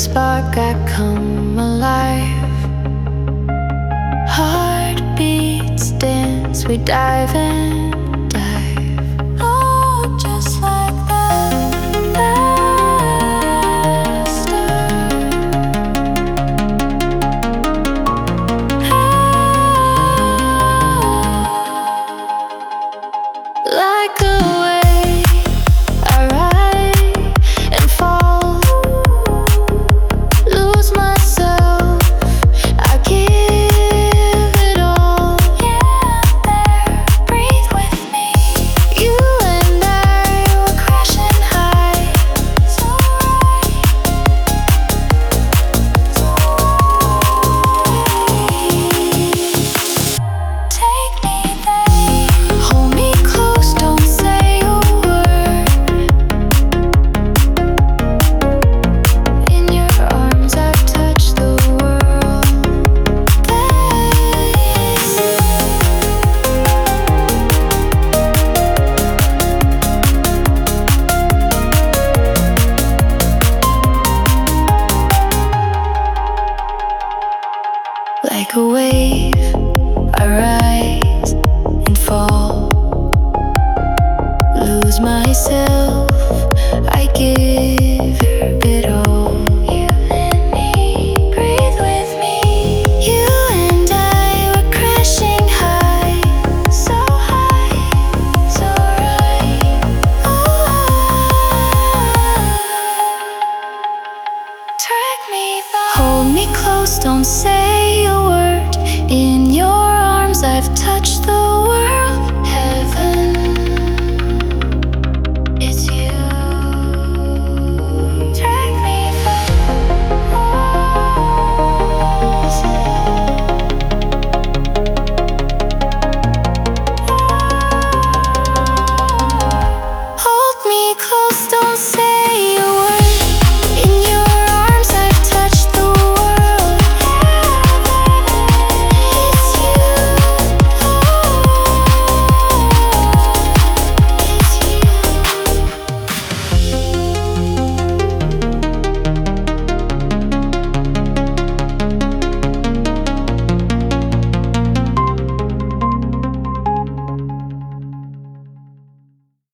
spark, I come alive. Heartbeats dance, we dive and dive. Oh, just like the last like a wave, I rise and fall, lose myself, I give it all. Yeah, there, breathe with me. You and I were crashing high, so right. Take me there, hold me close, don't say a word. In your arms I've touched the world. Like a wave, I rise and fall, lose myself, I give it all. You and me, breathe with me. You and I were crashing high, so right. Take me back, hold me close, don't say